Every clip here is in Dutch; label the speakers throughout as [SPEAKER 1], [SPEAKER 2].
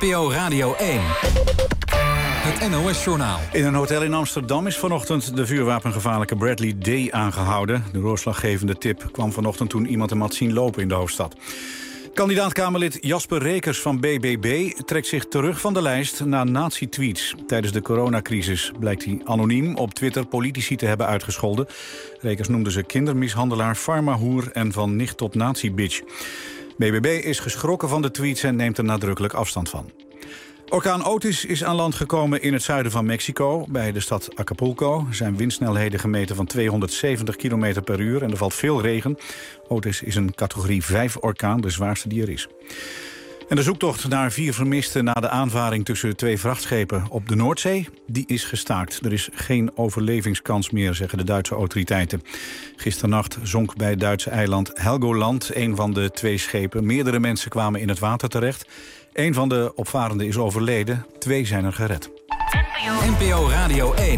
[SPEAKER 1] NPO Radio 1. Het NOS-journaal.
[SPEAKER 2] In een hotel in Amsterdam is vanochtend de vuurwapengevaarlijke Bradley D. aangehouden. De doorslaggevende tip kwam vanochtend toen iemand hem had zien lopen in de hoofdstad. Kandidaat-Kamerlid Jasper Rekers van BBB trekt zich terug van de lijst na nazi-tweets. Tijdens de coronacrisis blijkt hij anoniem op Twitter politici te hebben uitgescholden. Rekers noemde ze kindermishandelaar, farmahoer en van nicht tot nazi-bitch. BBB is geschrokken van de tweets en neemt er nadrukkelijk afstand van. Orkaan Otis is aan land gekomen in het zuiden van Mexico. Bij de stad Acapulco zijn windsnelheden gemeten van 270 km per uur en er valt veel regen. Otis is een categorie 5 orkaan, de zwaarste die er is. En de zoektocht naar 4 vermisten na de aanvaring tussen 2 vrachtschepen op de Noordzee, die is gestaakt. Er is geen overlevingskans meer, zeggen de Duitse autoriteiten. Gisternacht zonk bij het Duitse eiland Helgoland een van de 2 schepen. Meerdere mensen kwamen in het water terecht. Een van de opvarenden is overleden, 2 zijn er gered.
[SPEAKER 1] NPO Radio 1.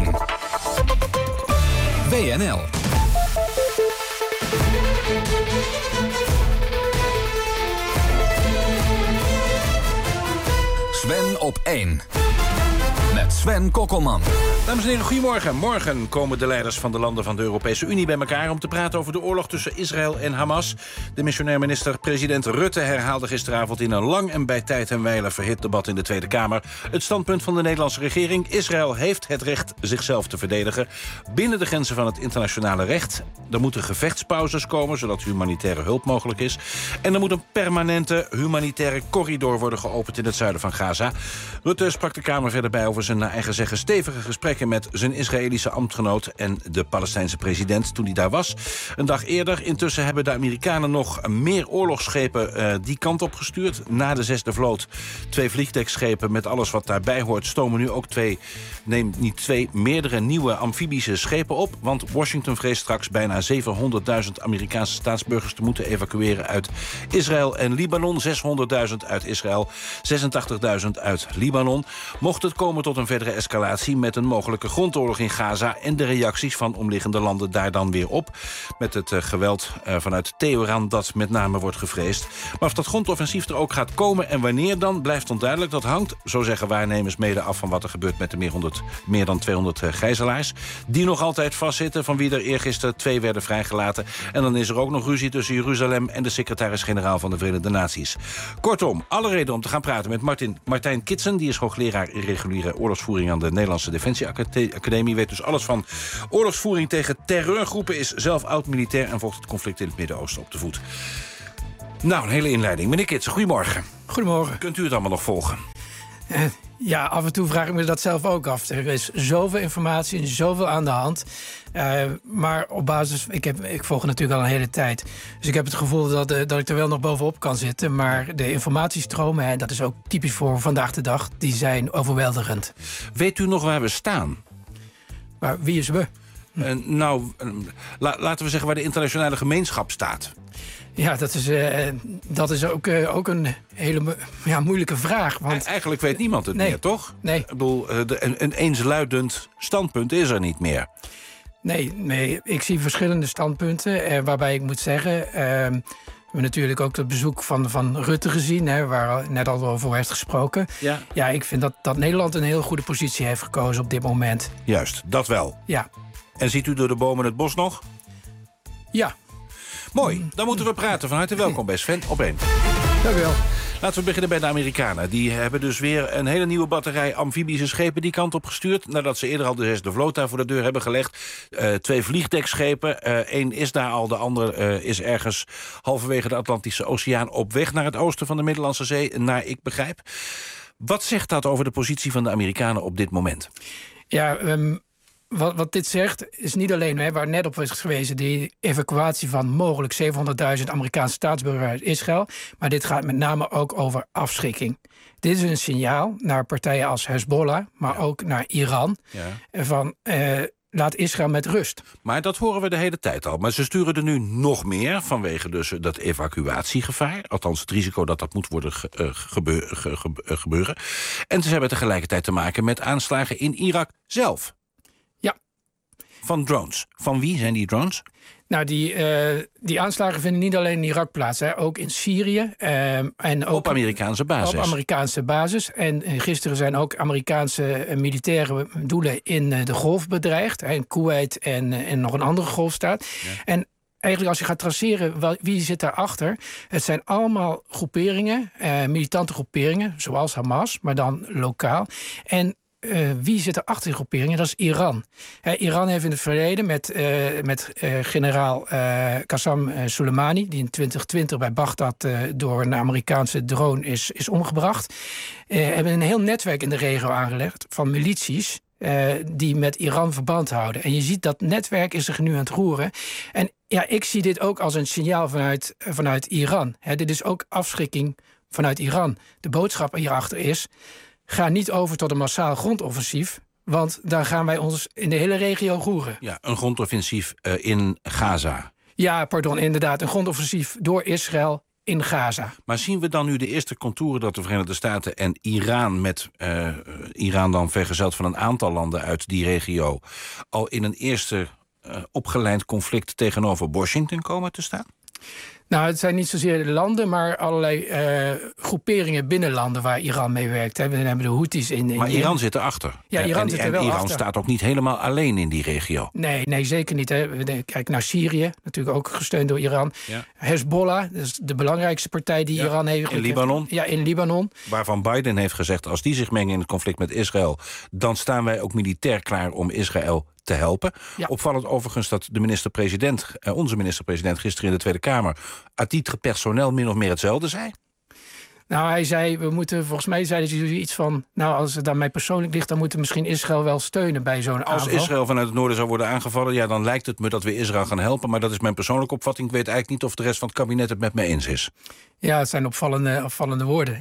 [SPEAKER 1] WNL. Sven op 1. Met Sven Kokkelman.
[SPEAKER 3] Dames en heren, goedemorgen. Morgen komen de leiders van de landen van de Europese Unie bij elkaar om te praten over de oorlog tussen Israël en Hamas. De missionair minister-president Rutte herhaalde gisteravond in een lang en bij tijd en wijle verhit debat in de Tweede Kamer het standpunt van de Nederlandse regering. Israël heeft het recht zichzelf te verdedigen binnen de grenzen van het internationale recht. Er moeten gevechtspauzes komen, zodat humanitaire hulp mogelijk is. En er moet een permanente humanitaire corridor worden geopend in het zuiden van Gaza. Rutte sprak de Kamer verder bij over zijn naar eigen zeggen stevige gesprekken met zijn Israëlische ambtgenoot en de Palestijnse president toen hij daar was. Een dag eerder. Intussen hebben de Amerikanen nog meer oorlogsschepen die kant op gestuurd. Na de 6e vloot 2 vliegdekschepen met alles wat daarbij hoort stomen nu ook meerdere nieuwe amfibische schepen op. Want Washington vreest straks bijna 700.000 Amerikaanse staatsburgers te moeten evacueren uit Israël en Libanon. 600.000 uit Israël, 86.000 uit Libanon. Mocht het komen tot een verdere escalatie met een mogelijke grondoorlog in Gaza en de reacties van omliggende landen daar dan weer op. Met het geweld vanuit Teheran dat met name wordt gevreesd. Maar of dat grondoffensief er ook gaat komen en wanneer dan, blijft onduidelijk. Dat hangt, zo zeggen waarnemers, mede af van wat er gebeurt met de meer dan 200 gijzelaars. Die nog altijd vastzitten, van wie er eergisteren 2 werden vrijgelaten. En dan is er ook nog ruzie tussen Jeruzalem en de secretaris-generaal van de Verenigde Naties. Kortom, alle reden om te gaan praten met Martijn Kitsen. Die is hoogleraar irreguliere oorlogsvoering aan de Nederlandse Defensieacademie. Weet dus alles van oorlogsvoering tegen terreurgroepen. Is zelf oud-militair en volgt het conflict in het Midden-Oosten op de voet. Nou, een hele inleiding. Meneer Kitsen, goedemorgen.
[SPEAKER 4] Goedemorgen.
[SPEAKER 3] Kunt u het allemaal nog volgen?
[SPEAKER 4] Ja, af en toe vraag ik me dat zelf ook af. Er is zoveel informatie en zoveel aan de hand. Maar op basis... Ik volg het natuurlijk al een hele tijd. Dus ik heb het gevoel dat ik er wel nog bovenop kan zitten. Maar de informatiestromen, en dat is ook typisch voor vandaag de dag, die zijn overweldigend.
[SPEAKER 3] Weet u nog waar we staan?
[SPEAKER 4] Maar wie is we?
[SPEAKER 3] Laten we zeggen waar de internationale gemeenschap staat.
[SPEAKER 4] Ja, dat is ook een hele moeilijke vraag. Want
[SPEAKER 3] eigenlijk weet niemand het meer, toch?
[SPEAKER 4] Nee.
[SPEAKER 3] Ik bedoel, een eensluidend standpunt is er niet meer.
[SPEAKER 4] Nee, ik zie verschillende standpunten. Waarbij ik moet zeggen, we hebben natuurlijk ook het bezoek van Rutte gezien, waar net al over werd gesproken. Ja, ik vind dat Nederland een heel goede positie heeft gekozen op dit moment.
[SPEAKER 3] Juist, dat wel.
[SPEAKER 4] Ja.
[SPEAKER 3] En ziet u door de bomen het bos nog?
[SPEAKER 4] Ja.
[SPEAKER 3] Mooi, dan moeten we praten. Van harte welkom bij Sven op 1.
[SPEAKER 4] Dank u wel.
[SPEAKER 3] Laten we beginnen bij de Amerikanen. Die hebben dus weer een hele nieuwe batterij amfibische schepen die kant op gestuurd. Nadat ze eerder al de 6e vloot daar voor de deur hebben gelegd. 2 vliegdekschepen. 1 is daar al, de andere is ergens halverwege de Atlantische Oceaan op weg naar het oosten van de Middellandse Zee, naar ik begrijp. Wat zegt dat over de positie van de Amerikanen op dit moment?
[SPEAKER 4] Ja, wat dit zegt, is niet alleen waar net op is gewezen, die evacuatie van mogelijk 700.000 Amerikaanse staatsburgers uit Israël. Maar dit gaat met name ook over afschrikking. Dit is een signaal naar partijen als Hezbollah, maar ook naar Iran. Van laat Israël met rust.
[SPEAKER 3] Maar dat horen we de hele tijd al. Maar ze sturen er nu nog meer vanwege dus dat evacuatiegevaar. Althans het risico dat moet worden gebeuren. En ze hebben tegelijkertijd te maken met aanslagen in Irak zelf.
[SPEAKER 4] Ja.
[SPEAKER 3] Van drones. Van wie zijn die drones?
[SPEAKER 4] Nou, die aanslagen vinden niet alleen in Irak plaats, hè, ook in Syrië. En ook
[SPEAKER 3] op Amerikaanse basis.
[SPEAKER 4] Op Amerikaanse basis. En gisteren zijn ook Amerikaanse militaire doelen in de golf bedreigd. In Kuwait en nog een andere golfstaat. Ja. En eigenlijk als je gaat traceren wie zit daarachter. Het zijn allemaal groeperingen, militante groeperingen, zoals Hamas, maar dan lokaal. En wie zit er achter die groeperingen? Dat is Iran. Iran heeft in het verleden met generaal Qassem Soleimani, die in 2020 bij Bagdad door een Amerikaanse drone is omgebracht, hebben een heel netwerk in de regio aangelegd van milities die met Iran verband houden. En je ziet dat netwerk is zich nu aan het roeren. En ja, ik zie dit ook als een signaal vanuit Iran. Dit is ook afschrikking vanuit Iran. De boodschap hierachter is: ga niet over tot een massaal grondoffensief, want dan gaan wij ons in de hele regio roeren.
[SPEAKER 3] Ja, een grondoffensief in Gaza.
[SPEAKER 4] Ja, pardon, inderdaad. Een grondoffensief door Israël in Gaza.
[SPEAKER 3] Maar zien we dan nu de eerste contouren dat de Verenigde Staten en Iran, met Iran dan vergezeld van een aantal landen uit die regio, al in een eerste opgeleid conflict tegenover Washington komen te staan?
[SPEAKER 4] Nou, het zijn niet zozeer de landen, maar allerlei groeperingen binnen landen waar Iran mee werkt. We hebben de Houthis in.
[SPEAKER 3] Maar Iran zit erachter.
[SPEAKER 4] Ja, Iran zit er wel
[SPEAKER 3] Iran
[SPEAKER 4] achter.
[SPEAKER 3] staat ook niet helemaal alleen in die regio.
[SPEAKER 4] Nee, zeker niet. Kijk naar Syrië, natuurlijk ook gesteund door Iran. Ja. Hezbollah, dat is de belangrijkste partij die Iran heeft.
[SPEAKER 3] In Libanon.
[SPEAKER 4] Ja, in Libanon.
[SPEAKER 3] Waarvan Biden heeft gezegd, als die zich mengen in het conflict met Israël, dan staan wij ook militair klaar om Israël te helpen. Ja. Opvallend overigens dat de minister-president, onze minister-president, gisteren in de Tweede Kamer, à titre personneel min of meer hetzelfde zei.
[SPEAKER 4] Nou, hij zei, volgens mij zei hij iets van, nou, als het aan mij persoonlijk ligt, dan moeten we misschien Israël wel steunen bij zo'n aanval.
[SPEAKER 3] Als Israël vanuit het noorden zou worden aangevallen, ja, dan lijkt het me dat we Israël gaan helpen, maar dat is mijn persoonlijke opvatting. Ik weet eigenlijk niet of de rest van het kabinet het met me eens is. Ja,
[SPEAKER 4] het zijn opvallende woorden.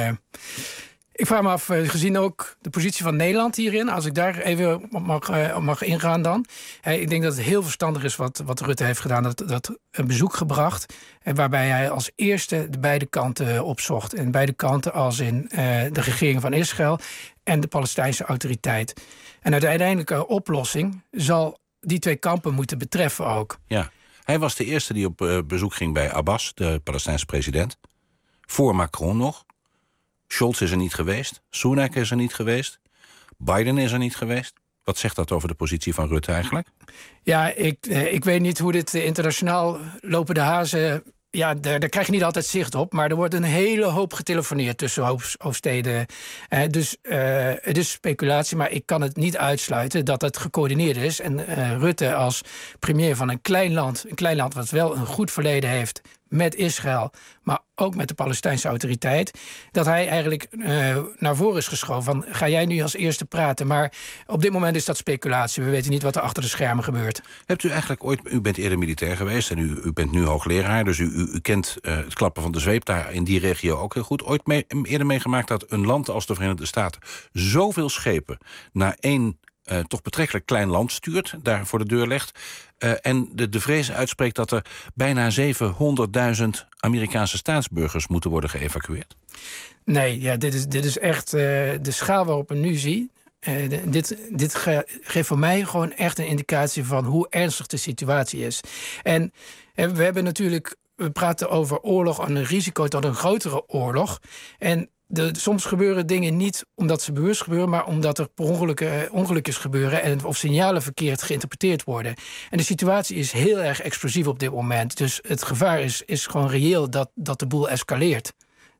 [SPEAKER 4] Ik vraag me af, gezien ook de positie van Nederland hierin, als ik daar even op mag ingaan dan. Ik denk dat het heel verstandig is wat Rutte heeft gedaan. Dat een bezoek gebracht, waarbij hij als eerste de beide kanten opzocht. En beide kanten als in de regering van Israël en de Palestijnse autoriteit. En de uiteindelijke oplossing zal die twee kampen moeten betreffen ook.
[SPEAKER 3] Ja, hij was de eerste die op bezoek ging bij Abbas, de Palestijnse president. Voor Macron nog. Scholz is er niet geweest. Sunak is er niet geweest. Biden is er niet geweest. Wat zegt dat over de positie van Rutte eigenlijk? Ja,
[SPEAKER 4] ik weet niet hoe dit internationaal lopen de hazen. Ja, daar krijg je niet altijd zicht op. Maar er wordt een hele hoop getelefoneerd tussen hoofdsteden. Dus het is speculatie, maar ik kan het niet uitsluiten dat het gecoördineerd is. En Rutte als premier van een klein land wat wel een goed verleden heeft met Israël, maar ook met de Palestijnse autoriteit, dat hij eigenlijk naar voren is geschoven van, ga jij nu als eerste praten? Maar op dit moment is dat speculatie. We weten niet wat er achter de schermen gebeurt.
[SPEAKER 3] Hebt u eigenlijk ooit, u bent eerder militair geweest en u bent nu hoogleraar, dus u kent het klappen van de zweep daar in die regio ook heel goed. Ooit eerder meegemaakt dat een land als de Verenigde Staten zoveel schepen naar één toch betrekkelijk klein land stuurt, daar voor de deur legt, en de vrees uitspreekt dat er bijna 700.000 Amerikaanse staatsburgers moeten worden geëvacueerd? Nee,
[SPEAKER 4] ja, dit is echt de schaal waarop we nu zien. Dit geeft voor mij gewoon echt een indicatie van hoe ernstig de situatie is. En we hebben natuurlijk, we praten over oorlog en een risico tot een grotere oorlog. En soms gebeuren dingen niet omdat ze bewust gebeuren, maar omdat er per ongelukjes gebeuren of signalen verkeerd geïnterpreteerd worden. En de situatie is heel erg explosief op dit moment. Dus het gevaar is gewoon reëel dat de boel escaleert.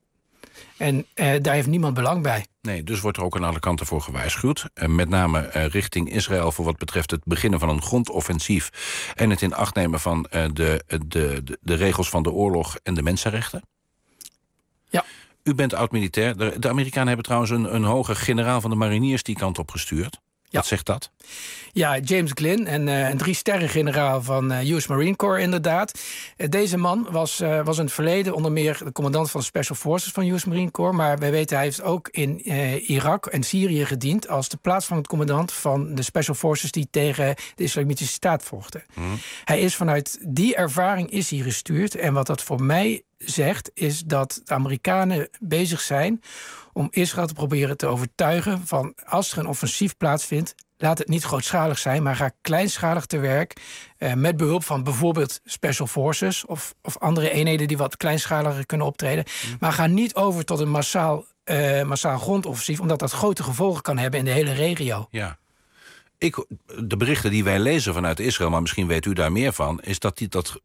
[SPEAKER 4] En daar heeft niemand belang bij.
[SPEAKER 3] Nee, dus wordt er ook aan alle kanten voor gewaarschuwd. Met name richting Israël voor wat betreft het beginnen van een grondoffensief en het in acht nemen van de regels van de oorlog en de mensenrechten.
[SPEAKER 4] Ja.
[SPEAKER 3] U bent oud-militair. De Amerikanen hebben trouwens een hoge generaal van de mariniers die kant op gestuurd. Ja. Wat zegt dat?
[SPEAKER 4] Ja, James Glynn, een 3-sterren-generaal van US Marine Corps inderdaad. Deze man was in het verleden onder meer de commandant van de Special Forces van US Marine Corps. Maar wij weten, hij heeft ook in Irak en Syrië gediend als de plaatsvangend commandant van de Special Forces die tegen de Islamitische Staat vochten. Hij is vanuit die ervaring is hij gestuurd. En wat dat voor mij zegt, is dat de Amerikanen bezig zijn om Israël te proberen te overtuigen van, als er een offensief plaatsvindt, laat het niet grootschalig zijn, maar ga kleinschalig te werk. Met behulp van bijvoorbeeld special forces of andere eenheden die wat kleinschaliger kunnen optreden. Maar ga niet over tot een massaal grondoffensief, omdat dat grote gevolgen kan hebben in de hele regio.
[SPEAKER 3] Ja. De berichten die wij lezen vanuit Israël, maar misschien weet u daar meer van, is dat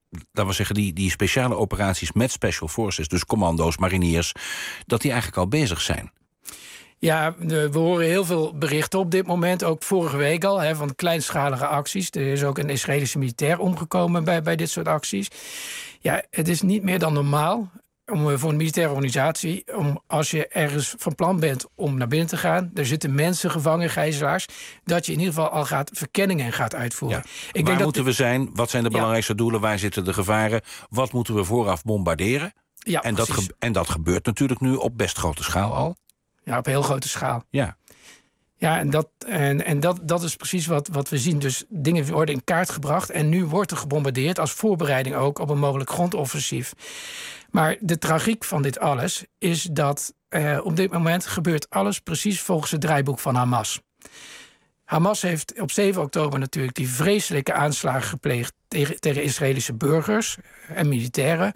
[SPEAKER 3] die speciale operaties met special forces, dus commando's, mariniers, dat die eigenlijk al bezig zijn.
[SPEAKER 4] Ja, we horen heel veel berichten op dit moment. Ook vorige week al, van kleinschalige acties. Er is ook een Israëlische militair omgekomen bij dit soort acties. Ja, het is niet meer dan normaal voor een militaire organisatie, als je ergens van plan bent om naar binnen te gaan, er zitten mensen gevangen, gijzelaars, dat je in ieder geval al verkenningen gaat uitvoeren.
[SPEAKER 3] Ja. Waar moeten we zijn? Wat zijn de belangrijkste doelen? Waar zitten de gevaren? Wat moeten we vooraf bombarderen?
[SPEAKER 4] Ja,
[SPEAKER 3] en dat gebeurt natuurlijk nu op best grote schaal al.
[SPEAKER 4] Ja, op heel grote schaal.
[SPEAKER 3] Ja.
[SPEAKER 4] Ja, en dat is precies wat we zien. Dus dingen worden in kaart gebracht en nu wordt er gebombardeerd als voorbereiding ook op een mogelijk grondoffensief. Maar de tragiek van dit alles is dat op dit moment gebeurt alles precies volgens het draaiboek van Hamas. Hamas heeft op 7 oktober natuurlijk die vreselijke aanslagen gepleegd tegen Israëlische burgers en militairen.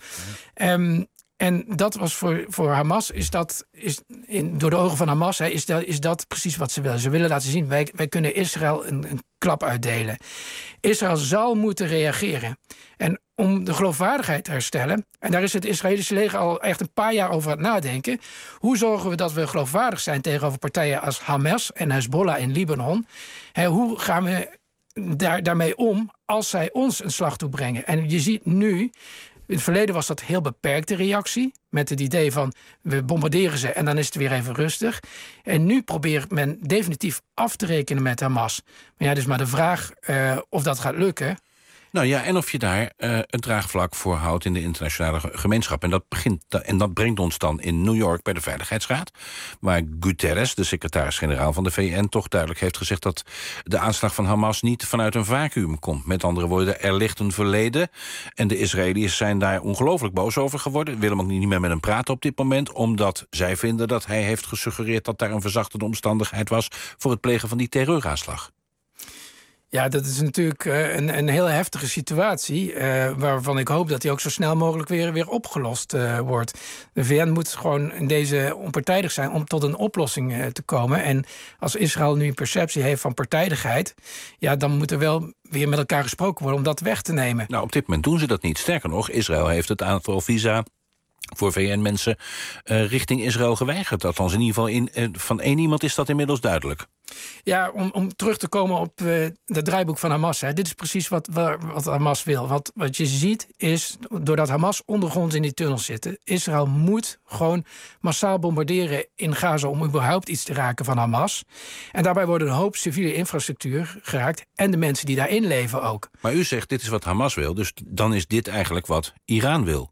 [SPEAKER 4] En dat was voor Hamas, door de ogen van Hamas, is dat precies wat ze willen. Ze willen laten zien, wij kunnen Israël een klap uitdelen. Israël zal moeten reageren. En om de geloofwaardigheid te herstellen, en daar is het Israëlische leger al echt een paar jaar over aan het nadenken, hoe zorgen we dat we geloofwaardig zijn tegenover partijen als Hamas en Hezbollah in Libanon? Hoe gaan we daarmee om als zij ons een slag toebrengen? En je ziet nu, in het verleden was dat een heel beperkte reactie, met het idee van we bombarderen ze en dan is het weer even rustig. En nu probeert men definitief af te rekenen met Hamas. Maar ja, dus maar de vraag of dat gaat lukken.
[SPEAKER 3] Nou ja, en of je daar een draagvlak voor houdt in de internationale gemeenschap. En dat brengt ons dan in New York bij de Veiligheidsraad, waar Guterres, de secretaris-generaal van de VN, toch duidelijk heeft gezegd dat de aanslag van Hamas niet vanuit een vacuüm komt. Met andere woorden, er ligt een verleden. En de Israëliërs zijn daar ongelooflijk boos over geworden. Willen ook niet meer met hem praten op dit moment, omdat zij vinden dat hij heeft gesuggereerd dat daar een verzachtende omstandigheid was voor het plegen van die terreuraanslag.
[SPEAKER 4] Ja, dat is natuurlijk een heel heftige situatie, waarvan ik hoop dat die ook zo snel mogelijk weer opgelost wordt. De VN moet gewoon in deze onpartijdig zijn om tot een oplossing te komen. En als Israël nu een perceptie heeft van partijdigheid, ja, dan moet er wel weer met elkaar gesproken worden om dat weg te nemen.
[SPEAKER 3] Nou, op dit moment doen ze dat niet. Sterker nog, Israël heeft het aantal visa voor VN-mensen richting Israël geweigerd. Althans, in ieder geval van één iemand is dat inmiddels duidelijk.
[SPEAKER 4] Ja, om terug te komen op het draaiboek van Hamas. Dit is precies wat Hamas wil. Wat je ziet is, doordat Hamas ondergronds in die tunnels zitten, Israël moet gewoon massaal bombarderen in Gaza om überhaupt iets te raken van Hamas. En daarbij worden een hoop civiele infrastructuur geraakt en de mensen die daarin leven ook.
[SPEAKER 3] Maar u zegt, dit is wat Hamas wil, dus dan is dit eigenlijk wat Iran wil.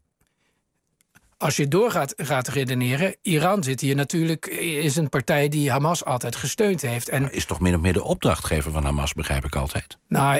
[SPEAKER 4] Als je gaat redeneren, Iran zit hier natuurlijk, is een partij die Hamas altijd gesteund heeft. En
[SPEAKER 3] is toch min of meer de opdrachtgever van Hamas, begrijp ik altijd?
[SPEAKER 4] Nou,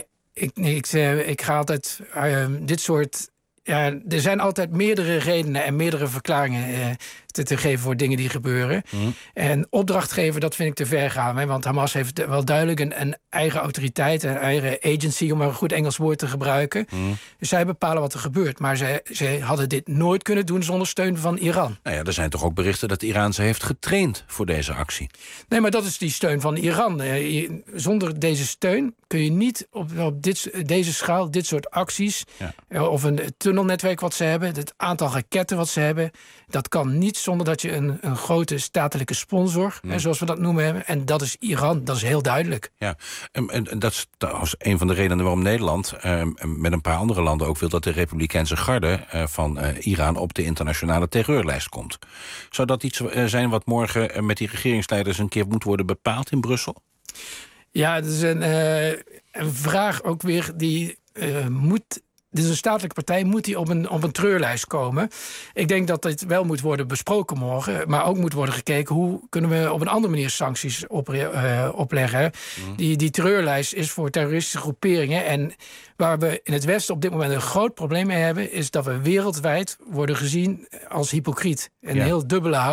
[SPEAKER 4] ik ga altijd dit soort. Ja, er zijn altijd meerdere redenen en meerdere verklaringen te geven voor dingen die gebeuren. En opdrachtgever, dat vind ik te ver gaan. Want Hamas heeft wel duidelijk een eigen autoriteit, een eigen agency, om maar een goed Engels woord te gebruiken. Dus zij bepalen wat er gebeurt. Maar zij hadden dit nooit kunnen doen zonder steun van Iran.
[SPEAKER 3] Nou ja, er zijn toch ook berichten dat Iran ze heeft getraind voor deze actie?
[SPEAKER 4] Nee, maar dat is die steun van Iran. Zonder deze steun kun je niet op deze schaal, dit soort acties, of een tunnelnetwerk wat ze hebben, het aantal raketten wat ze hebben, dat kan niet zonder dat je een grote statelijke sponsor, zoals we dat noemen, hebben. En dat is Iran, dat is heel duidelijk. Ja,
[SPEAKER 3] en dat is trouwens een van de redenen waarom Nederland met een paar andere landen ook wil dat de Republikeinse garde van Iran op de internationale terreurlijst komt. Zou dat iets zijn wat morgen met die regeringsleiders een keer moet worden bepaald in Brussel?
[SPEAKER 4] Ja, dat is een vraag ook weer die moet. Dit is een statelijke partij, moet die op een treurlijst komen? Ik denk dat dit wel moet worden besproken morgen, maar ook moet worden gekeken hoe kunnen we op een andere manier sancties opleggen. Die treurlijst is voor terroristische groeperingen. En waar we in het Westen op dit moment een groot probleem mee hebben, is dat we wereldwijd worden gezien als hypocriet. Een heel dubbele houding.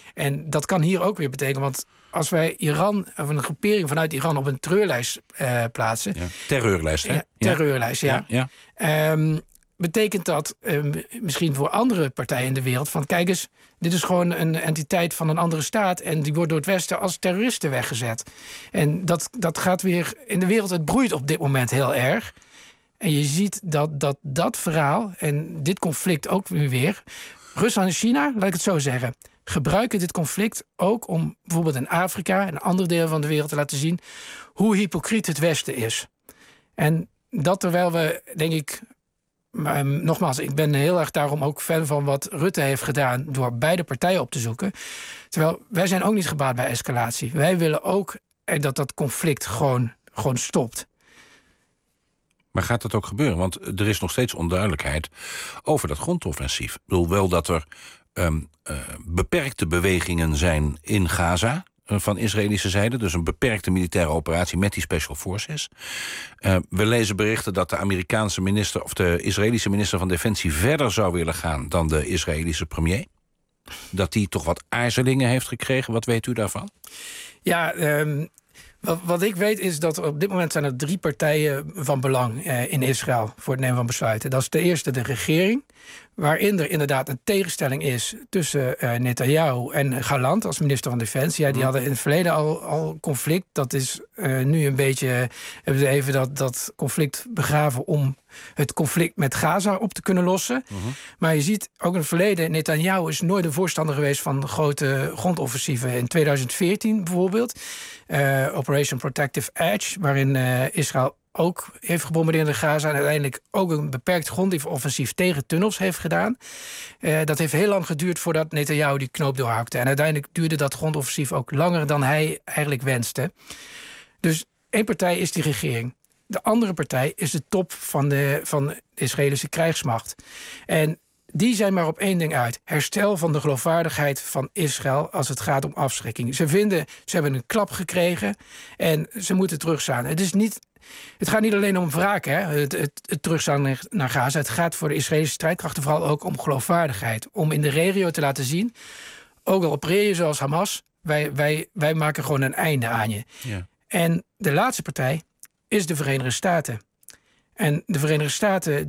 [SPEAKER 4] En dat kan hier ook weer betekenen, want als wij Iran, of een groepering vanuit Iran op een treurlijst plaatsen...
[SPEAKER 3] Ja. Terreurlijst, hè?
[SPEAKER 4] Ja, terreurlijst, ja. Betekent dat misschien voor andere partijen in de wereld... van kijk eens, dit is gewoon een entiteit van een andere staat... en die wordt door het Westen als terroristen weggezet. En dat gaat weer in de wereld, het broeit op dit moment heel erg. En je ziet dat verhaal en dit conflict ook weer... Rusland en China, laat ik het zo zeggen... gebruiken dit conflict ook om bijvoorbeeld in Afrika... en andere delen van de wereld te laten zien... hoe hypocriet het Westen is. En dat terwijl we, denk ik... Maar nogmaals, ik ben heel erg daarom ook fan van wat Rutte heeft gedaan... door beide partijen op te zoeken. Terwijl wij zijn ook niet gebaat bij escalatie. Wij willen ook dat conflict gewoon stopt.
[SPEAKER 3] Maar gaat dat ook gebeuren? Want er is nog steeds onduidelijkheid over dat grondoffensief. Ik bedoel wel dat er beperkte bewegingen zijn in Gaza... van Israëlische zijde, dus een beperkte militaire operatie met die special forces. We lezen berichten dat de Amerikaanse minister of de Israëlische minister van Defensie verder zou willen gaan dan de Israëlische premier. Dat die toch wat aarzelingen heeft gekregen. Wat weet u daarvan?
[SPEAKER 4] Ja, wat ik weet is dat op dit moment zijn er 3 partijen van belang in Israël voor het nemen van besluiten. Dat is ten eerste de regering, waarin er inderdaad een tegenstelling is tussen Netanyahu en Gallant als minister van Defensie. Ja, die hadden in het verleden al conflict. Dat is nu een beetje, hebben ze even dat conflict begraven om het conflict met Gaza op te kunnen lossen. Maar je ziet ook in het verleden, Netanyahu is nooit een voorstander geweest van grote grondoffensieven. In 2014 bijvoorbeeld, Operation Protective Edge, waarin Israël ook heeft gebombardeerd in Gaza... en uiteindelijk ook een beperkt grondoffensief tegen tunnels heeft gedaan. Dat heeft heel lang geduurd voordat Netanyahu die knoop doorhakte. En uiteindelijk duurde dat grondoffensief ook langer dan hij eigenlijk wenste. Dus één partij is die regering. De andere partij is de top van de Israëlische krijgsmacht. En die zijn maar op één ding uit. Herstel van de geloofwaardigheid van Israël als het gaat om afschrikking. Ze hebben een klap gekregen en ze moeten terugstaan. Het gaat niet alleen om wraak, hè, het terugstaan naar Gaza. Het gaat voor de Israëlische strijdkrachten vooral ook om geloofwaardigheid. Om in de regio te laten zien, ook al opereer je zoals Hamas... wij maken gewoon een einde aan je. Ja. En de laatste partij is de Verenigde Staten. En de Verenigde Staten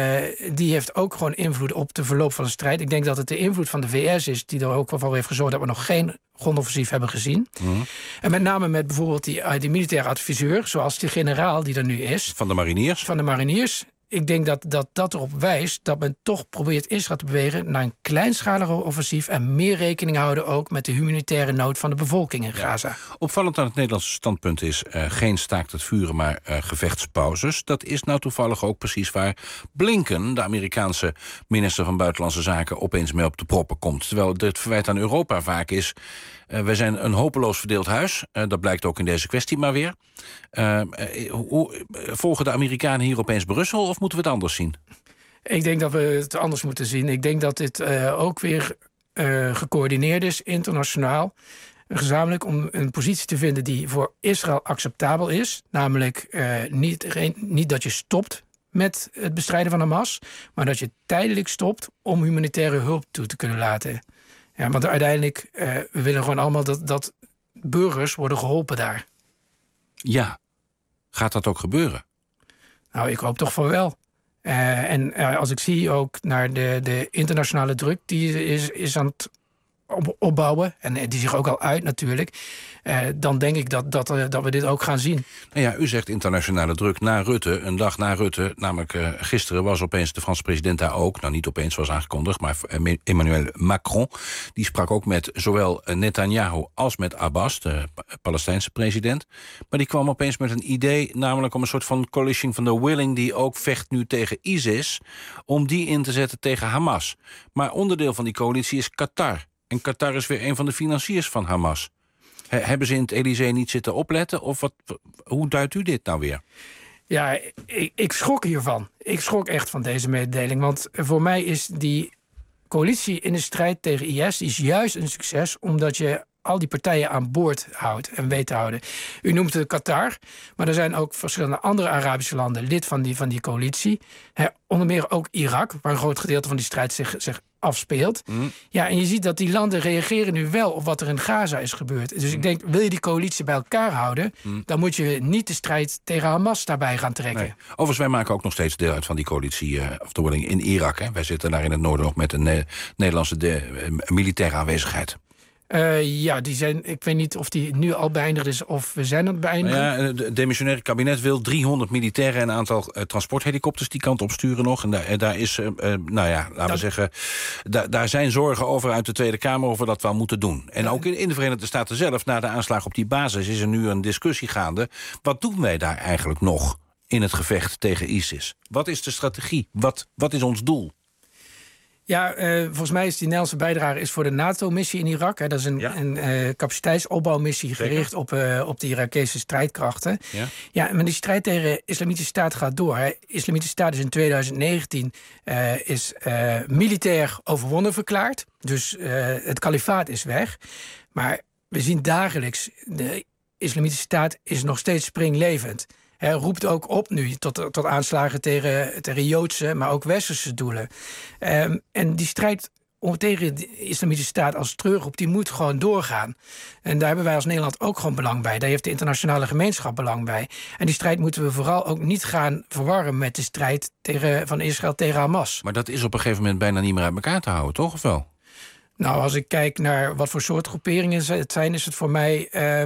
[SPEAKER 4] die heeft ook gewoon invloed op de verloop van de strijd. Ik denk dat het de invloed van de VS is die er ook wel voor heeft gezorgd dat we nog geen grondoffensief hebben gezien. En met name met bijvoorbeeld die militaire adviseur, zoals die generaal die er nu is.
[SPEAKER 3] Van de mariniers?
[SPEAKER 4] Van de mariniers. Ik denk dat erop wijst dat men toch probeert Israël te bewegen naar een kleinschaliger offensief en meer rekening houden ook met de humanitaire nood van de bevolking in Gaza. Ja.
[SPEAKER 3] Opvallend aan het Nederlandse standpunt is geen staakt het vuren, maar gevechtspauzes. Dat is nou toevallig ook precies waar Blinken, de Amerikaanse minister van Buitenlandse Zaken, opeens mee op de proppen komt. Terwijl het verwijt aan Europa vaak is, wij zijn een hopeloos verdeeld huis. Dat blijkt ook in deze kwestie maar weer. Volgen de Amerikanen hier opeens Brussel of moeten we het anders zien?
[SPEAKER 4] Ik denk dat we het anders moeten zien. Ik denk dat dit ook weer gecoördineerd is, internationaal. Gezamenlijk om een positie te vinden die voor Israël acceptabel is. Namelijk niet dat je stopt met het bestrijden van Hamas, maar dat je tijdelijk stopt om humanitaire hulp toe te kunnen laten. Ja, want uiteindelijk, we willen gewoon allemaal dat burgers worden geholpen daar. Ja.
[SPEAKER 3] Gaat dat ook gebeuren?
[SPEAKER 4] Nou, ik hoop toch van wel. En als ik zie ook naar de internationale druk die is aan het opbouwen, en die zich ook al uit natuurlijk, dan denk ik dat we dit ook gaan zien.
[SPEAKER 3] Nou ja, u zegt internationale druk na Rutte. Een dag na Rutte, namelijk gisteren, was opeens de Franse president daar ook. Nou, niet opeens was aangekondigd, maar Emmanuel Macron. Die sprak ook met zowel Netanyahu als met Abbas, de Palestijnse president. Maar die kwam opeens met een idee, namelijk om een soort van coalition van de willing, die ook vecht nu tegen ISIS, om die in te zetten tegen Hamas. Maar onderdeel van die coalitie is Qatar. En Qatar is weer een van de financiers van Hamas. Hebben ze in het Elysée niet zitten opletten? Of hoe duidt u dit nou weer?
[SPEAKER 4] Ja, ik schrok hiervan. Ik schrok echt van deze mededeling. Want voor mij is die coalitie in de strijd tegen IS is juist een succes, omdat je al die partijen aan boord houdt en weet te houden. U noemt het Qatar, maar er zijn ook verschillende andere Arabische landen lid van die coalitie. Onder meer ook Irak, waar een groot gedeelte van die strijd zich afspeelt. Ja, en je ziet dat die landen reageren nu wel op wat er in Gaza is gebeurd. Dus ik denk, wil je die coalitie bij elkaar houden, dan moet je niet de strijd tegen Hamas daarbij gaan trekken.
[SPEAKER 3] Nee. Overigens, wij maken ook nog steeds deel uit van die coalitieafdeling in Irak. Hè. Wij zitten daar in het noorden nog met een Nederlandse militaire aanwezigheid.
[SPEAKER 4] Die zijn, ik weet niet of die nu al beëindigd is of we zijn aan het beëindigen.
[SPEAKER 3] Ja, het demissionaire kabinet wil 300 militairen en een aantal transporthelikopters die kant op sturen nog. En daar is, laten we zeggen, daar zijn zorgen over uit de Tweede Kamer over dat we wel moeten doen. En ook in de Verenigde Staten zelf, na de aanslag op die basis, is er nu een discussie gaande. Wat doen wij daar eigenlijk nog in het gevecht tegen ISIS? Wat is de strategie? Wat is ons doel?
[SPEAKER 4] Ja, volgens mij is die Nederlandse bijdrage voor de NATO-missie in Irak. Hè. Dat is een capaciteitsopbouwmissie gericht op de Irakese strijdkrachten. Ja, maar die strijd tegen de Islamitische Staat gaat door. Hè. De Islamitische Staat is in 2019 militair overwonnen verklaard. Dus het kalifaat is weg. Maar we zien dagelijks, de Islamitische Staat is nog steeds springlevend. Hij roept ook op nu tot aanslagen tegen Joodse, maar ook westerse doelen. En die strijd tegen de Islamitische Staat als terugroep, die moet gewoon doorgaan. En daar hebben wij als Nederland ook gewoon belang bij. Daar heeft de internationale gemeenschap belang bij. En die strijd moeten we vooral ook niet gaan verwarren met de strijd van Israël tegen Hamas.
[SPEAKER 3] Maar dat is op een gegeven moment bijna niet meer uit elkaar te houden, toch? Of wel?
[SPEAKER 4] Nou, als ik kijk naar wat voor soort groeperingen het zijn, is het voor mij,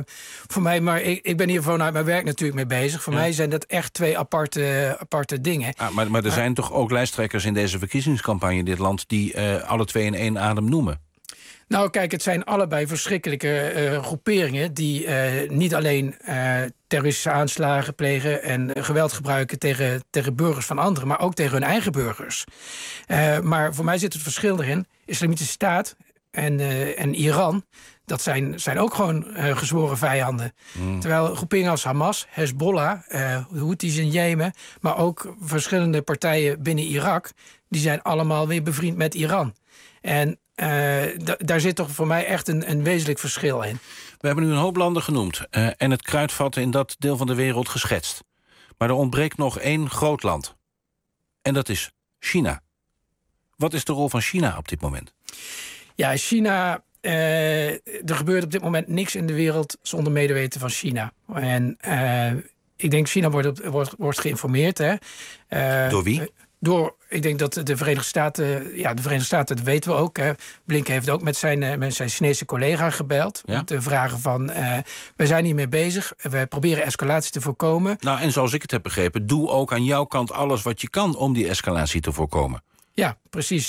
[SPEAKER 4] maar ik ben hier vanuit mijn werk natuurlijk mee bezig. Voor mij zijn dat echt twee aparte dingen.
[SPEAKER 3] Maar er zijn toch ook lijsttrekkers in deze verkiezingscampagne in dit land die alle twee in één adem noemen?
[SPEAKER 4] Nou, kijk, het zijn allebei verschrikkelijke groeperingen die niet alleen terroristische aanslagen plegen en geweld gebruiken tegen burgers van anderen, maar ook tegen hun eigen burgers. Maar voor mij zit het verschil erin. Islamitische Staat en Iran, dat zijn ook gewoon gezworen vijanden. Terwijl groeperingen als Hamas, Hezbollah, Houthis in Jemen, maar ook verschillende partijen binnen Irak, die zijn allemaal weer bevriend met Iran. En daar zit toch voor mij echt een wezenlijk verschil in.
[SPEAKER 3] We hebben nu een hoop landen genoemd en het kruidvat in dat deel van de wereld geschetst. Maar er ontbreekt nog één groot land. En dat is China. Wat is de rol van China op dit moment? Ja,
[SPEAKER 4] China, er gebeurt op dit moment niks in de wereld zonder medeweten van China. En ik denk China wordt geïnformeerd. Hè.
[SPEAKER 3] Door wie?
[SPEAKER 4] Ik denk dat de Verenigde Staten, dat weten we ook. Hè. Blinken heeft ook met zijn Chinese collega gebeld. Om te vragen van, wij zijn hiermee bezig. We proberen escalatie te voorkomen.
[SPEAKER 3] Nou, en zoals ik het heb begrepen, doe ook aan jouw kant alles wat je kan om die escalatie te voorkomen.
[SPEAKER 4] Ja, precies.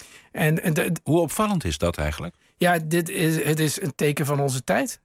[SPEAKER 3] Hoe opvallend is dat eigenlijk?
[SPEAKER 4] Ja, het is een teken van onze tijd.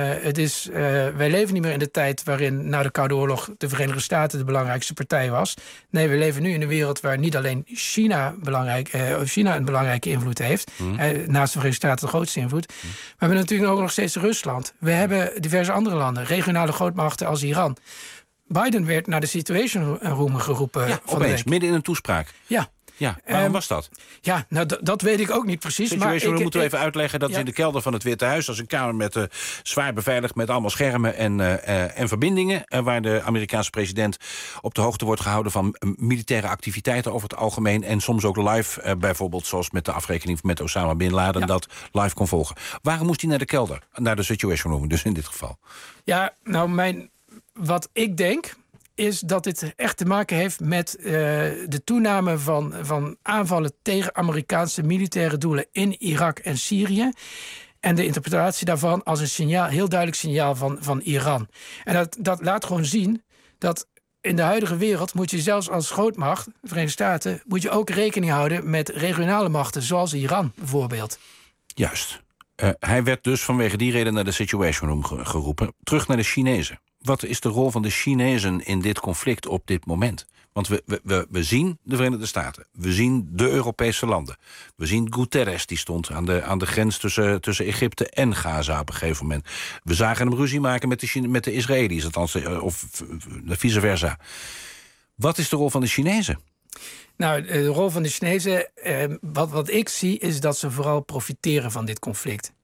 [SPEAKER 4] Wij leven niet meer in de tijd waarin na de Koude Oorlog de Verenigde Staten de belangrijkste partij was. Nee, we leven nu in een wereld waar niet alleen China een belangrijke invloed heeft. Naast de Verenigde Staten de grootste invloed. Maar we hebben natuurlijk ook nog steeds Rusland. We hebben diverse andere landen, regionale grootmachten als Iran. Biden werd naar de Situation Room geroepen.
[SPEAKER 3] Ja, opeens, midden in een toespraak.
[SPEAKER 4] Ja,
[SPEAKER 3] waarom was dat?
[SPEAKER 4] Ja, nou, dat weet ik ook niet precies.
[SPEAKER 3] Situation Room moeten we even uitleggen. Dat is in de kelder van het Witte Huis. Dat is een kamer met zwaar beveiligd met allemaal schermen en verbindingen. Waar de Amerikaanse president op de hoogte wordt gehouden van militaire activiteiten over het algemeen. En soms ook live, bijvoorbeeld zoals met de afrekening met Osama Bin Laden, dat live kon volgen. Waarom moest hij naar de kelder? Naar de Situation Room, dus in dit geval.
[SPEAKER 4] Ja, nou, wat ik denk is dat dit echt te maken heeft met de toename van aanvallen tegen Amerikaanse militaire doelen in Irak en Syrië. En de interpretatie daarvan als een signaal, heel duidelijk signaal van Iran. En dat laat gewoon zien dat in de huidige wereld moet je zelfs als grootmacht, de Verenigde Staten, moet je ook rekening houden met regionale machten, zoals Iran bijvoorbeeld.
[SPEAKER 3] Juist. Hij werd dus vanwege die reden naar de Situation Room geroepen. Terug naar de Chinezen. Wat is de rol van de Chinezen in dit conflict op dit moment? Want we zien de Verenigde Staten. We zien de Europese landen. We zien Guterres, die stond aan de grens tussen Egypte en Gaza op een gegeven moment. We zagen hem ruzie maken met de Israëli's, althans, of vice versa. Wat is de rol van de Chinezen?
[SPEAKER 4] Nou, de rol van de Chinezen, wat ik zie, is dat ze vooral profiteren van dit conflict.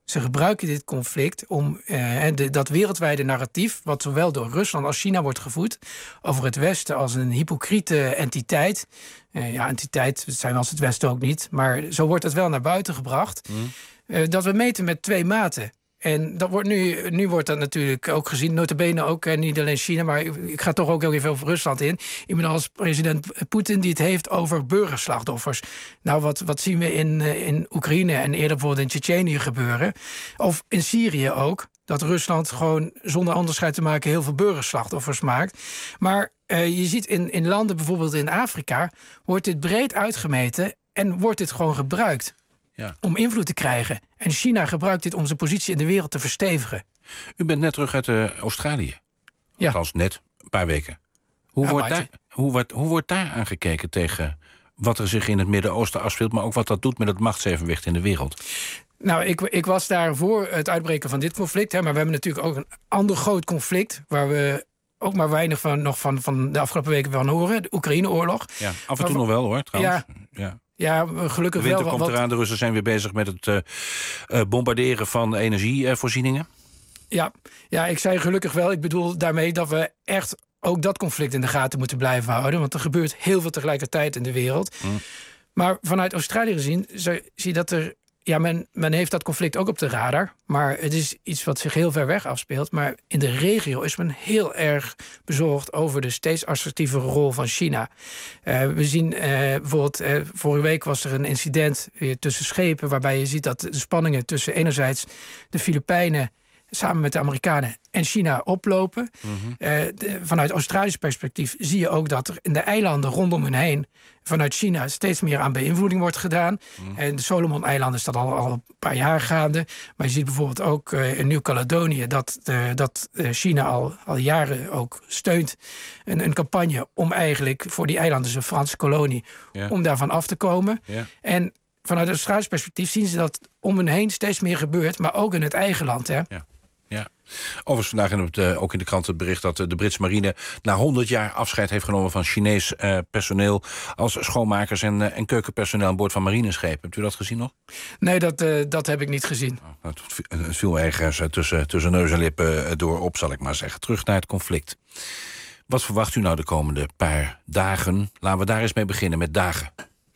[SPEAKER 4] Ze gebruiken dit conflict om dat wereldwijde narratief, wat zowel door Rusland als China wordt gevoed, over het Westen als een hypocriete entiteit. Entiteit zijn we als het Westen ook niet, maar zo wordt het wel naar buiten gebracht. Dat we meten met 2 maten. En dat wordt nu wordt dat natuurlijk ook gezien, nota bene ook, niet alleen China, maar ik ga toch ook heel even over Rusland in. Iemand als president Poetin die het heeft over burgerslachtoffers. Nou, wat zien we in Oekraïne en eerder bijvoorbeeld in Tsjetsjenië gebeuren? Of in Syrië ook, dat Rusland gewoon zonder onderscheid te maken heel veel burgerslachtoffers maakt. Maar je ziet in landen, bijvoorbeeld in Afrika, wordt dit breed uitgemeten en wordt dit gewoon gebruikt. Ja. Om invloed te krijgen. En China gebruikt dit om zijn positie in de wereld te verstevigen.
[SPEAKER 3] U bent net terug uit Australië.
[SPEAKER 4] Ja.
[SPEAKER 3] Althans net, een paar weken. Hoe wordt daar aangekeken tegen wat er zich in het Midden-Oosten afspeelt, maar ook wat dat doet met het machtsevenwicht in de wereld?
[SPEAKER 4] Nou, ik was daar voor het uitbreken van dit conflict. Maar we hebben natuurlijk ook een ander groot conflict waar we ook maar weinig van de afgelopen weken van horen. De Oekraïne-oorlog. Ja,
[SPEAKER 3] af en toe nog wel hoor, trouwens.
[SPEAKER 4] Ja, gelukkig wel.
[SPEAKER 3] De winter komt eraan, de Russen zijn weer bezig met het bombarderen van energievoorzieningen. Ja, ik zei gelukkig wel. Ik bedoel daarmee dat we echt ook dat conflict in de gaten moeten blijven houden. Want er gebeurt heel veel tegelijkertijd in de wereld. Maar vanuit Australië gezien zie je dat er... Ja, men heeft dat conflict ook op de radar. Maar het is iets wat zich heel ver weg afspeelt. Maar in de regio is men heel erg bezorgd over de steeds assertievere rol van China. We zien bijvoorbeeld, vorige week was er een incident tussen schepen, waarbij je ziet dat de spanningen tussen enerzijds de Filipijnen samen met de Amerikanen en China oplopen. Vanuit Australisch perspectief zie je ook dat er in de eilanden rondom hun heen vanuit China steeds meer aan beïnvloeding wordt gedaan. En de Solomon-eilanden is dat al een paar jaar gaande. Maar je ziet bijvoorbeeld ook in Nieuw-Caledonië dat China al jaren ook steunt een campagne om eigenlijk voor die eilanden, een Franse kolonie, om daarvan af te komen. En vanuit Australisch perspectief zien ze dat om hen heen steeds meer gebeurt, maar ook in het eigen land. Hè? Ja. Overigens vandaag ook in de krant het bericht dat de Britse marine na 100 jaar afscheid heeft genomen van Chinees personeel als schoonmakers en keukenpersoneel aan boord van marineschepen. Hebt u dat gezien nog?
[SPEAKER 4] Nee, dat heb ik niet gezien.
[SPEAKER 3] Het viel ergens tussen neus en lippen door op, zal ik maar zeggen. Terug naar het conflict. Wat verwacht u nou de komende paar dagen? Laten we daar eens mee beginnen, met dagen.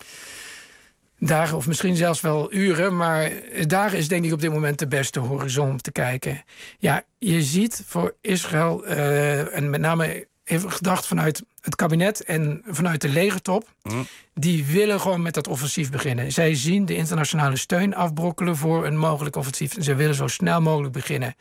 [SPEAKER 4] Dagen of misschien zelfs wel uren, maar dagen is denk ik op dit moment de beste horizon om te kijken. Ja, je ziet voor Israël, en met name even gedacht vanuit het kabinet en vanuit de legertop, die willen gewoon met dat offensief beginnen. Zij zien de internationale steun afbrokkelen voor een mogelijk offensief en ze willen zo snel mogelijk beginnen.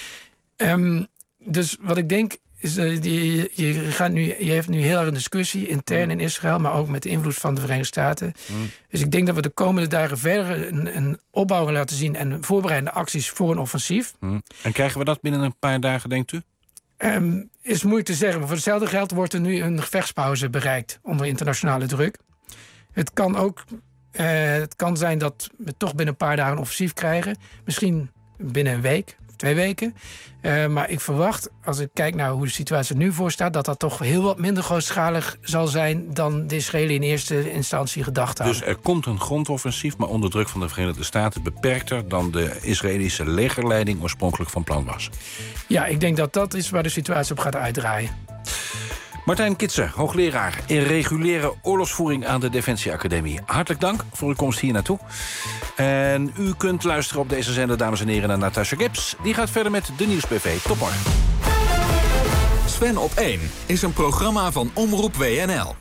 [SPEAKER 4] Dus wat ik denk is, je heeft nu heel erg een discussie intern in Israël, maar ook met de invloed van de Verenigde Staten. Dus ik denk dat we de komende dagen verder een opbouw laten zien en voorbereidende acties voor een offensief.
[SPEAKER 3] En krijgen we dat binnen een paar dagen, denkt u?
[SPEAKER 4] Is moeilijk te zeggen, maar voor hetzelfde geld wordt er nu een gevechtspauze bereikt onder internationale druk. Het kan zijn dat we toch binnen een paar dagen een offensief krijgen. Misschien binnen een week, 2 weken. Maar ik verwacht, als ik kijk naar hoe de situatie er nu voor staat, dat toch heel wat minder grootschalig zal zijn dan de Israëliërs in eerste instantie gedacht hadden.
[SPEAKER 3] Dus er komt een grondoffensief, maar onder druk van de Verenigde Staten beperkter dan de Israëlische legerleiding oorspronkelijk van plan was.
[SPEAKER 4] Ja, ik denk dat is waar de situatie op gaat uitdraaien.
[SPEAKER 3] Martijn Kitsen, hoogleraar in reguliere oorlogsvoering aan de Defensie Academie. Hartelijk dank voor uw komst hier naartoe. En u kunt luisteren op deze zender, dames en heren, naar Natasha Gibbs. Die gaat verder met de Nieuwsbv. Tot morgen.
[SPEAKER 1] Sven op 1 is een programma van Omroep WNL.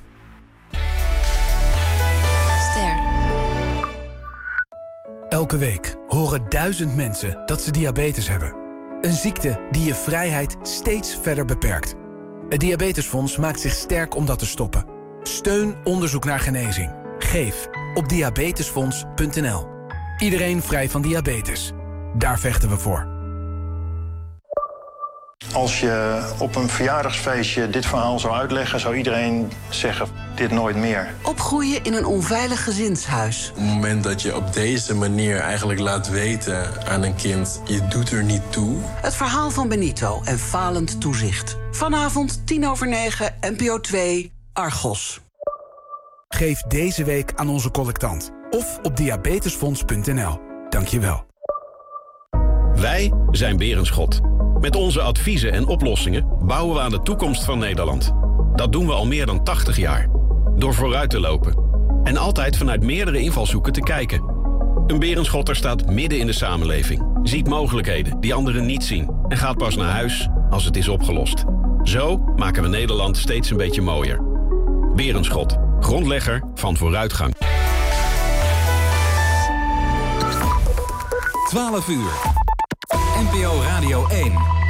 [SPEAKER 5] Elke week horen 1000 mensen dat ze diabetes hebben. Een ziekte die je vrijheid steeds verder beperkt. Het Diabetesfonds maakt zich sterk om dat te stoppen. Steun onderzoek naar genezing. Geef op diabetesfonds.nl. Iedereen vrij van diabetes. Daar vechten we voor.
[SPEAKER 6] Als je op een verjaardagsfeestje dit verhaal zou uitleggen, zou iedereen zeggen, dit nooit meer.
[SPEAKER 7] Opgroeien in een onveilig gezinshuis.
[SPEAKER 8] Op het moment dat je op deze manier eigenlijk laat weten aan een kind, je doet er niet toe.
[SPEAKER 7] Het verhaal van Benito en falend toezicht. Vanavond 9:10, NPO 2, Argos.
[SPEAKER 5] Geef deze week aan onze collectant. Of op diabetesfonds.nl. Dank je wel.
[SPEAKER 9] Wij zijn Berenschot. Met onze adviezen en oplossingen bouwen we aan de toekomst van Nederland. Dat doen we al meer dan 80 jaar. Door vooruit te lopen. En altijd vanuit meerdere invalshoeken te kijken. Een Berenschotter staat midden in de samenleving. Ziet mogelijkheden die anderen niet zien. En gaat pas naar huis als het is opgelost. Zo maken we Nederland steeds een beetje mooier. Berenschot. Grondlegger van vooruitgang.
[SPEAKER 1] 12 uur. NPO Radio 1.